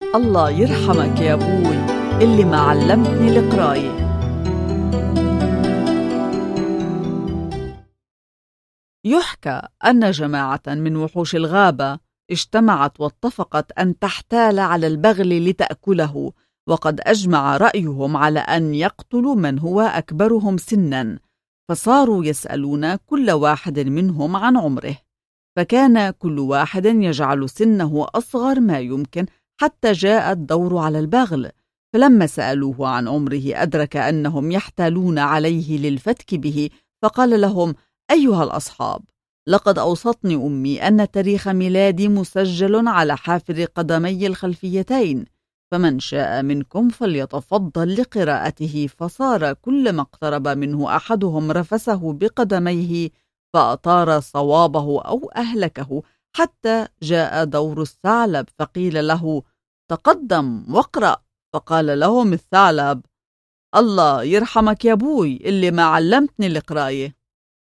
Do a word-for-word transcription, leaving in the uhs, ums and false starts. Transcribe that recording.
الله يرحمك يا أبوي اللي ما علمتني القراية. يحكى أن جماعة من وحوش الغابة اجتمعت واتفقت أن تحتال على البغل لتأكله، وقد أجمع رأيهم على أن يقتلوا من هو أكبرهم سناً، فصاروا يسألون كل واحد منهم عن عمره، فكان كل واحد يجعل سنه أصغر ما يمكن حتى جاء الدور على البغل، فلما سألوه عن عمره أدرك أنهم يحتالون عليه للفتك به، فقال لهم: أيها الأصحاب، لقد أوصتني أمي أن تاريخ ميلادي مسجل على حافر قدمي الخلفيتين، فمن شاء منكم فليتفضل لقراءته. فصار كلما اقترب منه أحدهم رفسه بقدميه فأطار صوابه أو أهلكه، حتى جاء دور الثعلب فقيل له: تقدم واقرأ. فقال لهم الثعلب: الله يرحمك يا أبوي اللي ما علمتني القراية.